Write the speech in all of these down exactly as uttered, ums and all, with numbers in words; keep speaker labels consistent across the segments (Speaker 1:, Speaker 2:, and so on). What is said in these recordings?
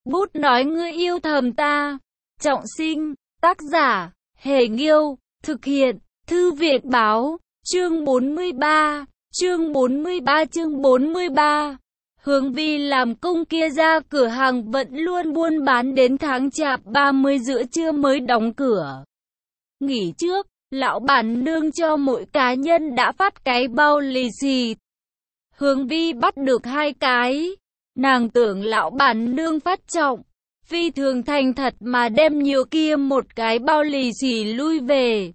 Speaker 1: Bút nói ngươi yêu thầm ta. Trọng sinh, tác giả, Hề Nghiêu, thực hiện, Thư viện Báo, chương bốn mươi ba, chương bốn mươi ba chương bốn mươi ba. Hướng Vi làm công kia ra cửa hàng vẫn luôn buôn bán đến tháng chạp ba mươi giữa trưa mới đóng cửa. Nghỉ trước, lão bản nương cho mỗi cá nhân đã phát cái bao lì xì. Hướng Vi bắt được hai cái. Nàng tưởng lão bản nương phát trọng, phi thường thành thật mà đem nhiều kia một cái bao lì xì lui về.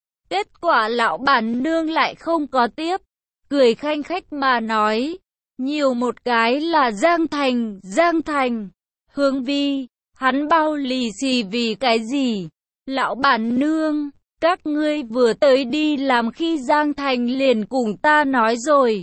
Speaker 1: Kết quả lão bản nương lại không có tiếp, cười khanh khách mà nói, nhiều một cái là Giang Thành, Giang Thành. Hướng Vi, hắn bao lì xì vì cái gì? Lão bản nương, các ngươi vừa tới đi làm khi Giang Thành liền cùng ta nói rồi.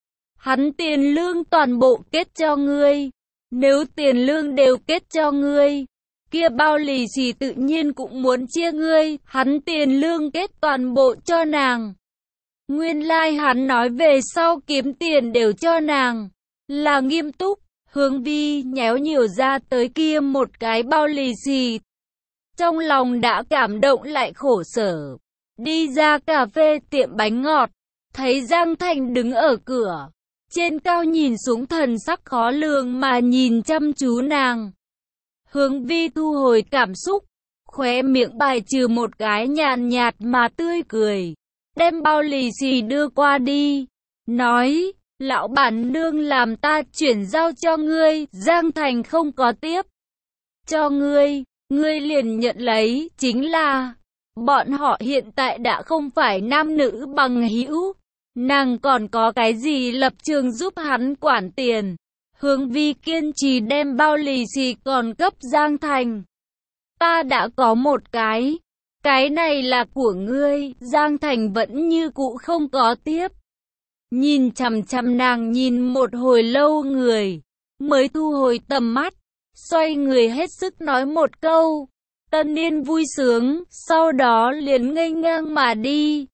Speaker 1: Hắn tiền lương toàn bộ kết cho ngươi. Nếu tiền lương đều kết cho ngươi, kia bao lì xì tự nhiên cũng muốn chia ngươi. Hắn tiền lương kết toàn bộ cho nàng. Nguyên lai like hắn nói về sau kiếm tiền đều cho nàng. Là nghiêm túc. Hướng Vi nhéo nhiều ra tới kia một cái bao lì xì. Trong lòng đã cảm động lại khổ sở. Đi ra cà phê tiệm bánh ngọt, thấy Giang Thành đứng ở cửa. Trên cao nhìn xuống thần sắc khó lường mà nhìn chăm chú nàng. Hướng Vi thu hồi cảm xúc, khóe miệng bài trừ một cái nhàn nhạt mà tươi cười. Đem bao lì xì đưa qua đi. Nói, lão bản nương làm ta chuyển giao cho ngươi. Giang Thành không có tiếp cho ngươi, ngươi liền nhận lấy. Chính là, bọn họ hiện tại đã không phải nam nữ bằng hữu. Nàng còn có cái gì lập trường giúp hắn quản tiền? Hướng Vi kiên trì đem bao lì xì còn cấp Giang Thành. Ta đã có một cái. Cái này là của ngươi. Giang Thành vẫn như cũ không có tiếp. Nhìn chằm chằm nàng nhìn một hồi lâu người. Mới thu hồi tầm mắt. Xoay người hết sức nói một câu. Tân niên vui sướng. Sau đó liền ngây ngang mà đi.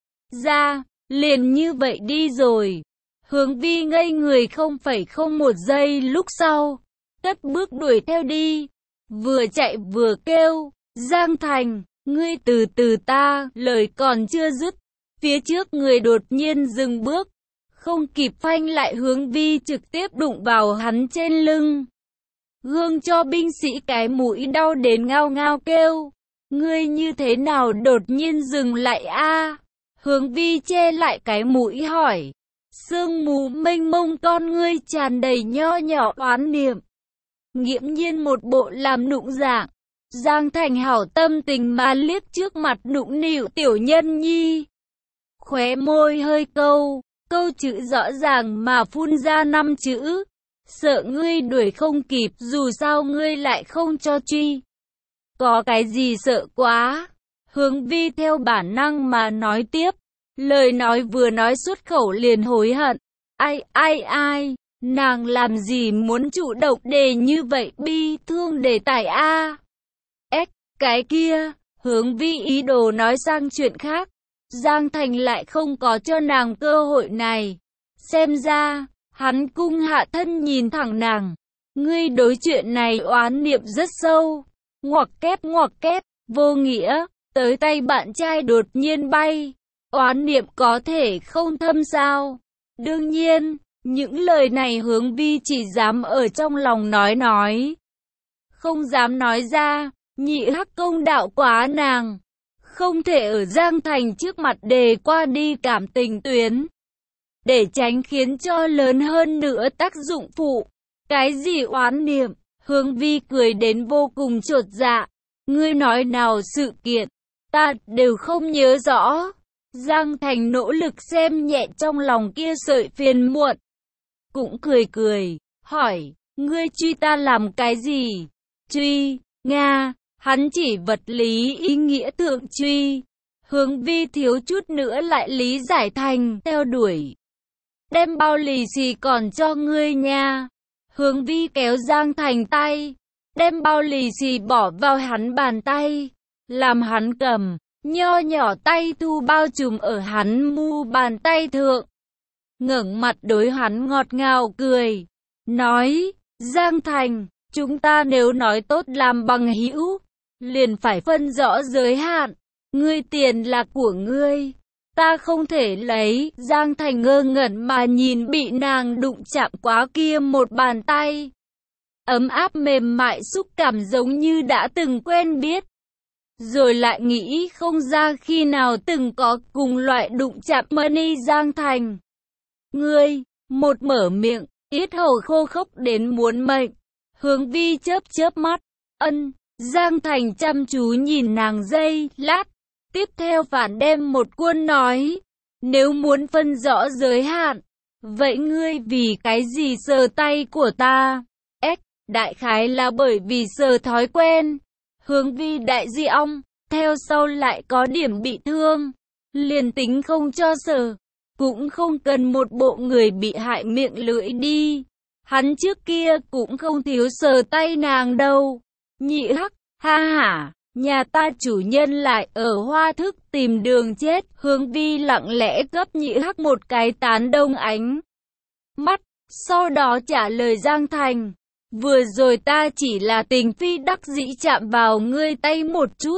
Speaker 1: Ra. Liền như vậy đi rồi. Hướng Vi ngây người không phẩy không một giây lúc sau. Cất bước đuổi theo đi. Vừa chạy vừa kêu. Giang Thành, ngươi từ từ ta. Lời còn chưa dứt. Phía trước người đột nhiên dừng bước. Không kịp phanh lại Hướng Vi trực tiếp đụng vào hắn trên lưng. Gương cho binh sĩ cái mũi đau đến ngao ngao kêu. Ngươi như thế nào đột nhiên dừng lại a? Hướng Vi che lại cái mũi hỏi. Sương mù mênh mông con ngươi tràn đầy nho nhỏ oán niệm. Nghiễm nhiên một bộ làm nụng dạng. Giang Thành hảo tâm tình mà liếc trước mặt nụng nịu tiểu nhân nhi. Khóe môi hơi câu, câu chữ rõ ràng mà phun ra năm chữ. Sợ ngươi đuổi không kịp dù sao ngươi lại không cho truy. Có cái gì sợ quá? Hướng Vi theo bản năng mà nói tiếp. Lời nói vừa nói xuất khẩu liền hối hận. Ai ai ai, nàng làm gì muốn chủ động đề như vậy bi thương đề tài a? Ếch, cái kia, Hướng Vi ý đồ nói sang chuyện khác. Giang Thành lại không có cho nàng cơ hội này. Xem ra, hắn cung hạ thân nhìn thẳng nàng. Ngươi đối chuyện này oán niệm rất sâu. Ngoặc kép ngoặc kép, vô nghĩa, tới tay bạn trai đột nhiên bay. Oán niệm có thể không thâm sao? Đương nhiên, những lời này Hướng Vi chỉ dám ở trong lòng nói nói. Không dám nói ra, nhị hắc công đạo quá nàng. Không thể ở Giang Thành trước mặt đề qua đi cảm tình tuyến. Để tránh khiến cho lớn hơn nữa tác dụng phụ. Cái gì oán niệm? Hướng Vi cười đến vô cùng chột dạ. Ngươi nói nào sự kiện, ta đều không nhớ rõ. Giang Thành nỗ lực xem nhẹ trong lòng kia sợi phiền muộn. Cũng cười cười, hỏi, ngươi truy ta làm cái gì? Truy, Nga, hắn chỉ vật lý ý nghĩa thượng truy. Hướng Vi thiếu chút nữa lại lý giải thành, theo đuổi. Đem bao lì xì còn cho ngươi nha. Hướng Vi kéo Giang Thành tay, đem bao lì xì bỏ vào hắn bàn tay, làm hắn cầm. Nho nhỏ tay thu bao trùm ở hắn mu bàn tay thượng. Ngẩng mặt đối hắn ngọt ngào cười. Nói, Giang Thành, Chúng ta nếu nói tốt làm bằng hữu, liền phải phân rõ giới hạn. Ngươi tiền là của ngươi, ta không thể lấy. Giang Thành ngơ ngẩn mà nhìn bị nàng đụng chạm quá kia một bàn tay. Ấm áp mềm mại xúc cảm giống như đã từng quen biết. Rồi lại nghĩ không ra khi nào từng có cùng loại đụng chạm Mani Giang Thành. Ngươi, một mở miệng, yết hầu khô khốc đến muốn mệnh. Hướng Vi chớp chớp mắt, ân. Giang Thành chăm chú nhìn nàng giây lát, tiếp theo phản đem một cuốn nói, nếu muốn phân rõ giới hạn, vậy ngươi vì cái gì sờ tay của ta? Ếch, đại khái là bởi vì sờ thói quen. Hướng Vi đại di ong, theo sau lại có điểm bị thương, liền tính không cho sờ, cũng không cần một bộ người bị hại miệng lưỡi đi. Hắn trước kia cũng không thiếu sờ tay nàng đâu. Nhị Hắc, ha hả, nhà ta chủ nhân lại ở Hoa Thức tìm đường chết. Hướng Vi lặng lẽ cấp Nhị Hắc một cái tán đông ánh mắt, sau đó trả lời Giang Thành, vừa rồi ta chỉ là tình phi đắc dĩ chạm vào ngươi tay một chút,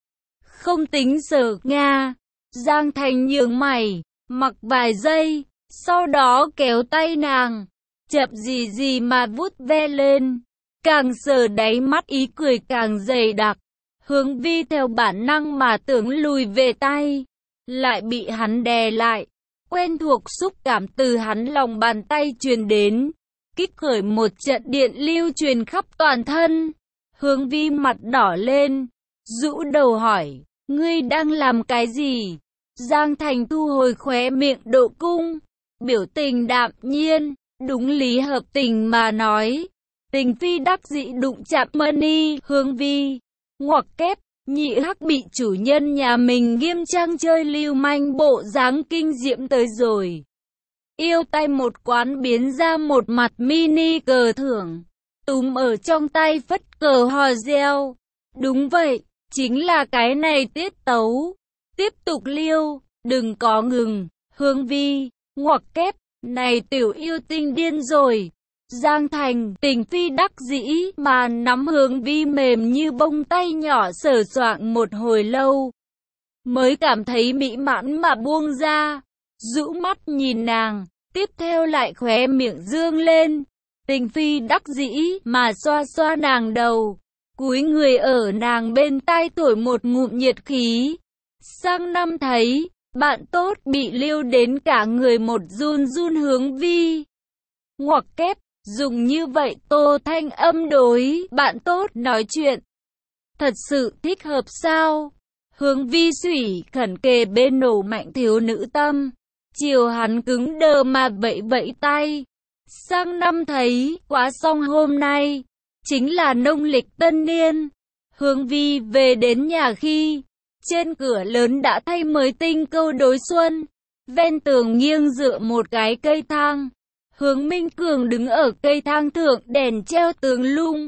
Speaker 1: không tính sờ Nga. Giang Thành nhướng mày, mặc vài giây, sau đó kéo tay nàng, chậm gì gì mà vuốt ve lên, càng sờ đáy mắt ý cười càng dày đặc. Hướng Vi theo bản năng mà tưởng lùi về tay, lại bị hắn đè lại. Quen thuộc xúc cảm từ hắn lòng bàn tay truyền đến, kích khởi một trận điện lưu truyền khắp toàn thân. Hướng Vi mặt đỏ lên, rũ đầu hỏi, ngươi đang làm cái gì? Giang Thành thu hồi khóe miệng độ cung, biểu tình đạm nhiên, đúng lý hợp tình mà nói, tình phi đắc dĩ đụng chạm Mani. Hướng Vi ngoặc kép, Nhị Hắc bị chủ nhân nhà mình nghiêm trang chơi lưu manh bộ dáng kinh diễm tới rồi. Yêu tay một quán biến ra một mặt mini cờ thưởng, túm ở trong tay phất cờ hò reo. Đúng vậy, chính là cái này tiết tấu. Tiếp tục liêu, đừng có ngừng. Hướng Vi ngoặc kép, này tiểu yêu tinh điên rồi. Giang Thành tình phi đắc dĩ mà nắm Hướng Vi mềm như bông tay nhỏ sờ soạng một hồi lâu, mới cảm thấy mỹ mãn mà buông ra, rũ mắt nhìn nàng, tiếp theo lại khóe miệng dương lên, tình phi đắc dĩ mà xoa xoa nàng đầu, cúi người ở nàng bên tai thổi một ngụm nhiệt khí. Sang năm thấy bạn tốt bị lưu đến cả người một run run. Hướng Vi ngoặc kép, dùng như vậy Tô Thanh âm đối bạn tốt nói chuyện, thật sự thích hợp sao? Hướng Vi sủy khẩn kề bên nổ mạnh thiếu nữ tâm, chiều hắn cứng đờ mà vẫy vẫy tay. Sang năm thấy, quá xong hôm nay, chính là nông lịch tân niên. Hướng Vi về đến nhà khi, trên cửa lớn đã thay mới tinh câu đối xuân, ven tường nghiêng dựa một cái cây thang. Hướng Minh Cường đứng ở cây thang thượng, đèn treo tường lung.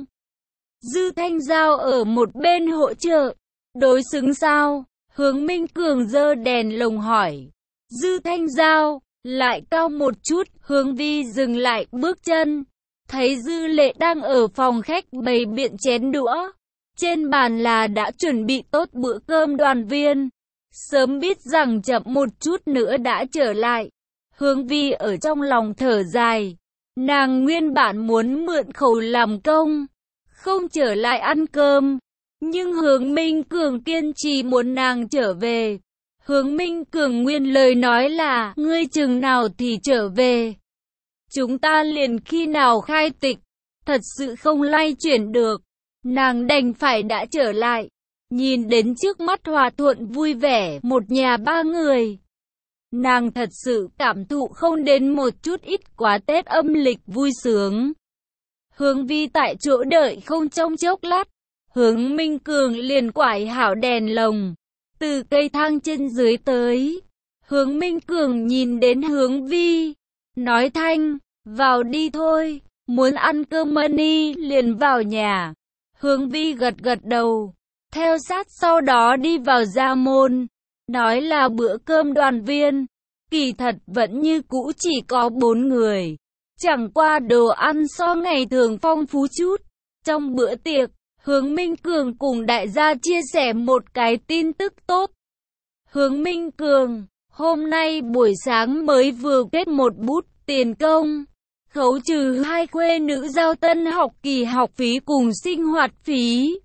Speaker 1: Dư Thanh Giao ở một bên hỗ trợ. Đối xứng sao? Hướng Minh Cường giơ đèn lồng hỏi. Dư Thanh Giao lại cao một chút. Hướng Vi dừng lại bước chân, thấy Dư Lệ đang ở phòng khách bày biện chén đũa. Trên bàn là đã chuẩn bị tốt bữa cơm đoàn viên. Sớm biết rằng chậm một chút nữa đã trở lại, Hướng Vi ở trong lòng thở dài. Nàng nguyên bản muốn mượn khẩu làm công, không trở lại ăn cơm, nhưng Hướng Minh Cường kiên trì muốn nàng trở về. Hướng Minh Cường nguyên lời nói là, ngươi chừng nào thì trở về, chúng ta liền khi nào khai tịch. Thật sự không lay chuyển được, nàng đành phải đã trở lại. Nhìn đến trước mắt hòa thuận vui vẻ một nhà ba người, nàng thật sự cảm thụ không đến một chút ít quá Tết âm lịch vui sướng. Hướng Vi tại chỗ đợi không trong chốc lát, Hướng Minh Cường liền quải hảo đèn lồng, từ cây thang trên dưới tới. Hướng Minh Cường nhìn đến Hướng Vi, nói thanh, vào đi thôi, muốn ăn cơm Mani liền vào nhà. Hướng Vi gật gật đầu, theo sát sau đó đi vào gia môn, nói là bữa cơm đoàn viên, kỳ thật vẫn như cũ chỉ có bốn người, chẳng qua đồ ăn so ngày thường phong phú chút. Trong bữa tiệc, Hướng Minh Cường cùng đại gia chia sẻ một cái tin tức tốt. Hướng Minh Cường, hôm nay buổi sáng mới vừa kết một bút tiền công, khấu trừ hai khuê nữ giao tân học kỳ học phí cùng sinh hoạt phí.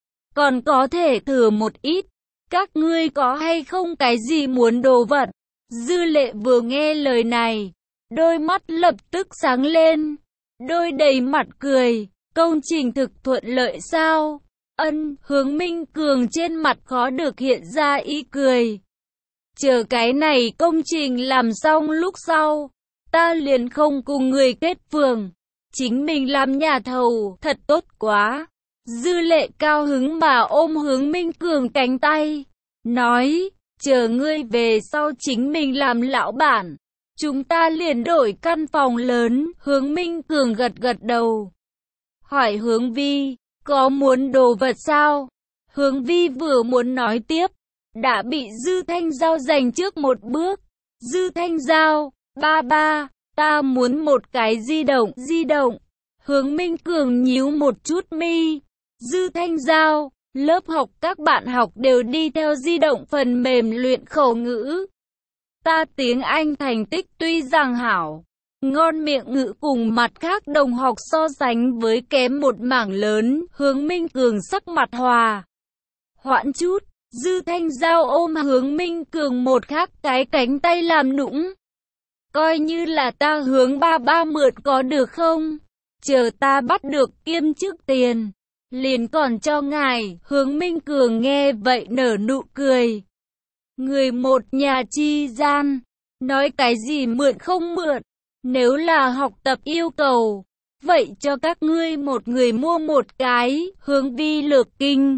Speaker 1: Còn có thể thừa một ít, các ngươi có hay không cái gì muốn đồ vật? Dư Lệ vừa nghe lời này, đôi mắt lập tức sáng lên, đôi đầy mặt cười, công trình thực thuận lợi sao? Ân, Hướng Minh Cường trên mặt khó được hiện ra ý cười. Chờ cái này công trình làm xong lúc sau, ta liền không cùng người kết phường, chính mình làm nhà thầu, thật tốt quá. Dư Lệ cao hứng mà ôm Hướng Minh Cường cánh tay, nói, chờ ngươi về sau chính mình làm lão bản, chúng ta liền đổi căn phòng lớn. Hướng Minh Cường gật gật đầu, hỏi Hướng Vi, có muốn đồ vật sao? Hướng Vi vừa muốn nói tiếp, đã bị Dư Thanh Giao giành trước một bước. Dư Thanh Giao, ba ba, ta muốn một cái di động, di động. Hướng Minh Cường nhíu một chút mi. Dư Thanh Giao, lớp học các bạn học đều đi theo di động phần mềm luyện khẩu ngữ. Ta tiếng Anh thành tích tuy rằng hảo, ngon miệng ngữ cùng mặt khác đồng học so sánh với kém một mảng lớn. Hướng Minh Cường sắc mặt hòa hoãn chút. Dư Thanh Giao ôm Hướng Minh Cường một khác cái cánh tay làm nũng. Coi như là ta hướng ba ba mượn có được không? Chờ ta bắt được kiêm chức tiền, liền còn cho ngài. Hướng Minh Cường nghe vậy nở nụ cười. Người một nhà chi gian, nói cái gì mượn không mượn, nếu là học tập yêu cầu, vậy cho các ngươi một người mua một cái. Hướng Vi lược kinh.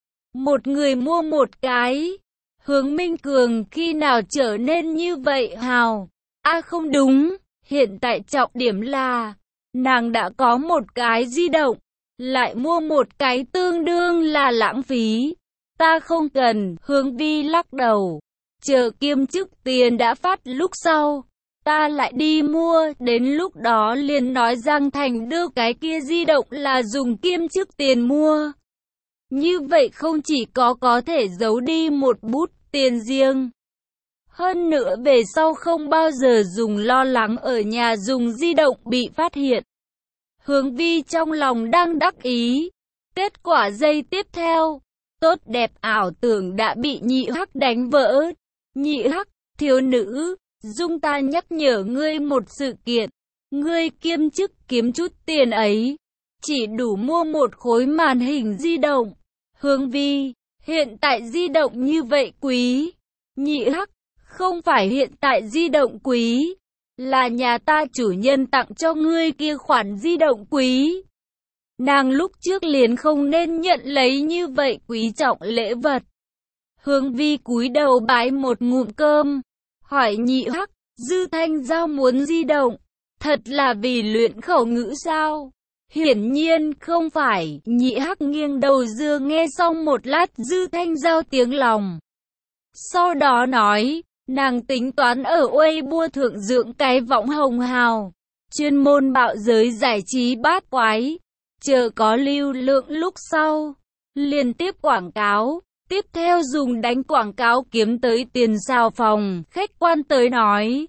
Speaker 1: Một người mua một cái. Hướng Minh Cường khi nào trở nên như vậy hào? A à không đúng, hiện tại trọng điểm là, nàng đã có một cái di động, lại mua một cái tương đương là lãng phí. Ta không cần. Hướng Vi lắc đầu, chờ kiêm chức tiền đã phát lúc sau, ta lại đi mua, đến lúc đó liền nói Giang Thành đưa cái kia di động là dùng kiêm chức tiền mua. Như vậy không chỉ có có thể giấu đi một bút tiền riêng, hơn nữa về sau không bao giờ dùng lo lắng ở nhà dùng di động bị phát hiện. Hướng Vi trong lòng đang đắc ý. Kết quả giây tiếp theo, tốt đẹp ảo tưởng đã bị Nhị Hắc đánh vỡ. Nhị Hắc, thiếu nữ, dung ta nhắc nhở ngươi một sự kiện. Ngươi kiêm chức kiếm chút tiền ấy, chỉ đủ mua một khối màn hình di động. Hướng Vi, hiện tại di động như vậy quý. Nhị Hắc, không phải hiện tại di động quý, là nhà ta chủ nhân tặng cho ngươi kia khoản di động quý. Nàng lúc trước liền không nên nhận lấy như vậy quý trọng lễ vật. Hướng Vi cúi đầu bái một ngụm cơm, hỏi Nhị Hắc, Dư Thanh Giao muốn di động, thật là vì luyện khẩu ngữ sao? Hiển nhiên không phải. Nhị Hắc nghiêng đầu dưa nghe xong một lát Dư Thanh Giao tiếng lòng, sau đó nói, nàng tính toán ở Weibo thượng dưỡng cái võng hồng hào, chuyên môn bạo giới giải trí bát quái, chờ có lưu lượng lúc sau, liên tiếp quảng cáo, tiếp theo dùng đánh quảng cáo kiếm tới tiền xào phòng. Khách quan tới nói,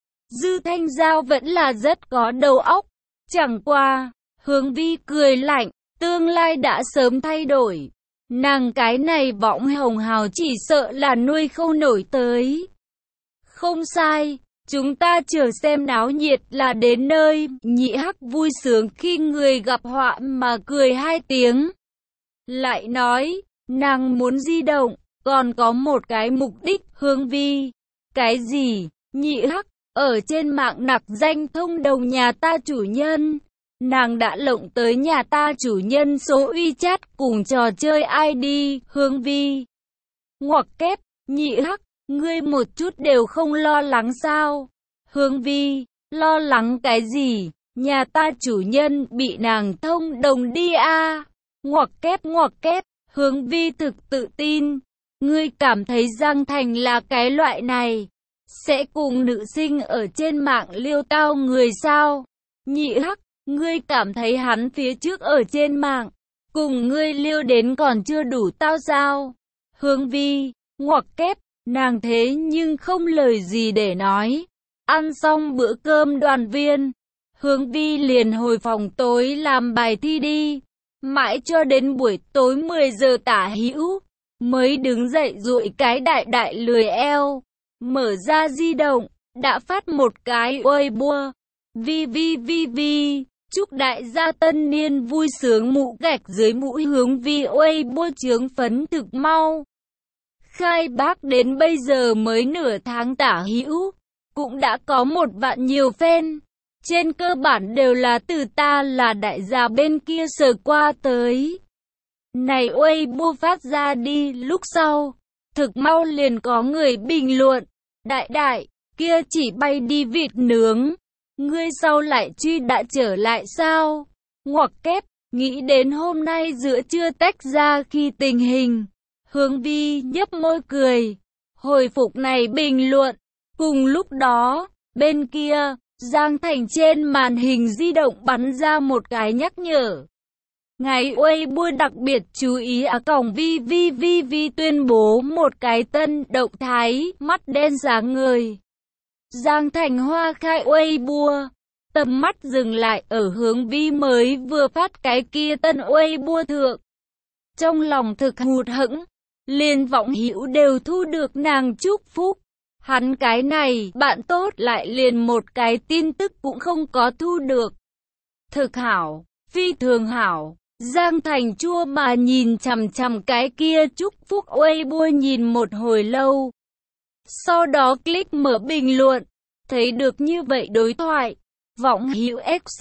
Speaker 1: Dư Thanh Giao vẫn là rất có đầu óc, chẳng qua, Hướng Vi cười lạnh, tương lai đã sớm thay đổi. Nàng cái này võng hồng hào chỉ sợ là nuôi không nổi tới. Không sai, chúng ta chờ xem náo nhiệt là đến nơi. Nhị Hắc vui sướng khi người gặp họa mà cười hai tiếng. Lại nói, nàng muốn di động, còn có một cái mục đích. Hướng Vi, cái gì? Nhị Hắc, ở trên mạng nặc danh thông đồng nhà ta chủ nhân. Nàng đã lộng tới nhà ta chủ nhân số WeChat cùng trò chơi i đê. Hướng Vi, ngoặc kép. Nhị Hắc, ngươi một chút đều không lo lắng sao? Hướng Vi, lo lắng cái gì? Nhà ta chủ nhân bị nàng thông đồng đi a. Ngoặc kép ngoặc kép. Hướng Vi thực tự tin. Ngươi cảm thấy Giang Thành là cái loại này, sẽ cùng nữ sinh ở trên mạng liêu tao người sao? Nhị Hắc, Ngươi cảm thấy hắn phía trước ở trên mạng, cùng ngươi liêu đến còn chưa đủ tao sao? Hướng Vi, ngoặc kép, nàng thế nhưng không lời gì để nói. Ăn xong bữa cơm đoàn viên, Hướng Vi liền hồi phòng tối làm bài thi đi. Mãi cho đến buổi tối mười giờ tả hữu, mới đứng dậy duỗi cái đại đại lười eo, mở ra di động, đã phát một cái Weibo. Vi vi vi vi, chúc đại gia tân niên vui sướng mũ gạch dưới mũi Hướng Vi Weibo chướng phấn thực mau. Khai bác đến bây giờ mới nửa tháng tả hữu, cũng đã có một vạn nhiều fan. Trên cơ bản đều là từ ta là đại gia bên kia sờ qua tới. Này Weibo phát ra đi lúc sau, thực mau liền có người bình luận, đại đại, kia chỉ bay đi vịt nướng, ngươi sau lại truy đã trở lại sao? Ngoặc kép, nghĩ đến hôm nay giữa trưa tách ra khi tình hình, Hướng Vi nhấp môi cười, hồi phục này bình luận. Cùng lúc đó, bên kia, Giang Thành trên màn hình di động bắn ra một cái nhắc nhở. Ngày Weibo đặc biệt chú ý á còng vi vi vi vi tuyên bố một cái tân động thái, mắt đen sáng người. Giang Thành hoa khai Weibo, tầm mắt dừng lại ở Hướng Vi mới vừa phát cái kia tân Weibo thượng. Trong lòng thực hụt hẫng, liền vọng hữu đều thu được nàng chúc phúc. Hắn cái này, bạn tốt lại liền một cái tin tức cũng không có thu được. Thực hảo, phi thường hảo. Giang Thành chua mà nhìn chằm chằm cái kia chúc phúc Weibo nhìn một hồi lâu. Sau đó click mở bình luận, thấy được như vậy đối thoại. Vọng hữu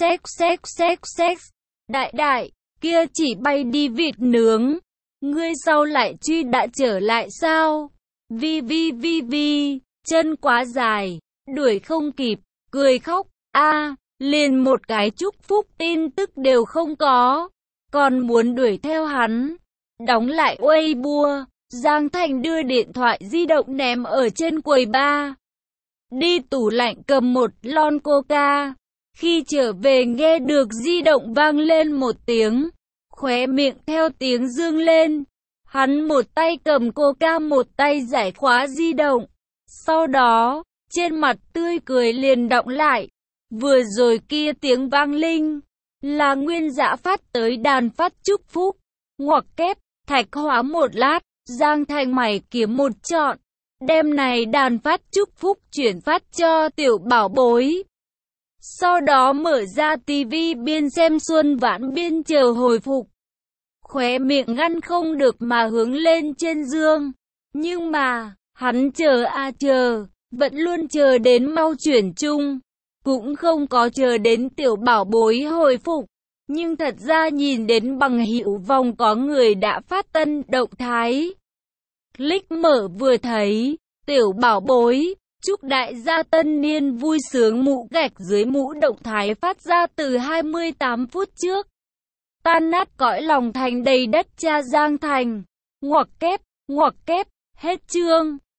Speaker 1: xxxxx, đại đại, kia chỉ bay đi vịt nướng. Ngươi sau lại truy đã trở lại sao? Vi vi vi vi, chân quá dài, đuổi không kịp, cười khóc, a liền một cái chúc phúc tin tức đều không có. Còn muốn đuổi theo hắn. Đóng lại Weibo, Giang Thành đưa điện thoại di động ném ở trên quầy bar. Đi tủ lạnh cầm một lon coca. Khi trở về nghe được di động vang lên một tiếng. Khóe miệng theo tiếng dương lên. Hắn một tay cầm coca một tay giải khóa di động. Sau đó, trên mặt tươi cười liền đọng lại. Vừa rồi kia tiếng vang linh. Là Nguyên Dã phát tới đàn phát chúc phúc. Ngoặc kép, thạch hóa một lát, Giang Thành mày kiếm một chọn. Đêm này đàn phát chúc phúc chuyển phát cho tiểu bảo bối. Sau đó mở ra tivi biên xem Xuân Vãn biên chờ hồi phục. Khóe miệng ngăn không được mà hướng lên trên dương. Nhưng mà, hắn chờ à chờ, vẫn luôn chờ đến mau chuyển chung. Cũng không có chờ đến tiểu bảo bối hồi phục. Nhưng thật ra nhìn đến bằng hữu vòng có người đã phát tân động thái. Click mở vừa thấy, tiểu bảo bối, chúc đại gia tân niên vui sướng mũ gạch dưới mũ động thái phát ra từ hai mươi tám phút trước. Tan nát cõi lòng thành đầy đất cha Giang Thành. Ngoặc kép, ngoặc kép, hết chương.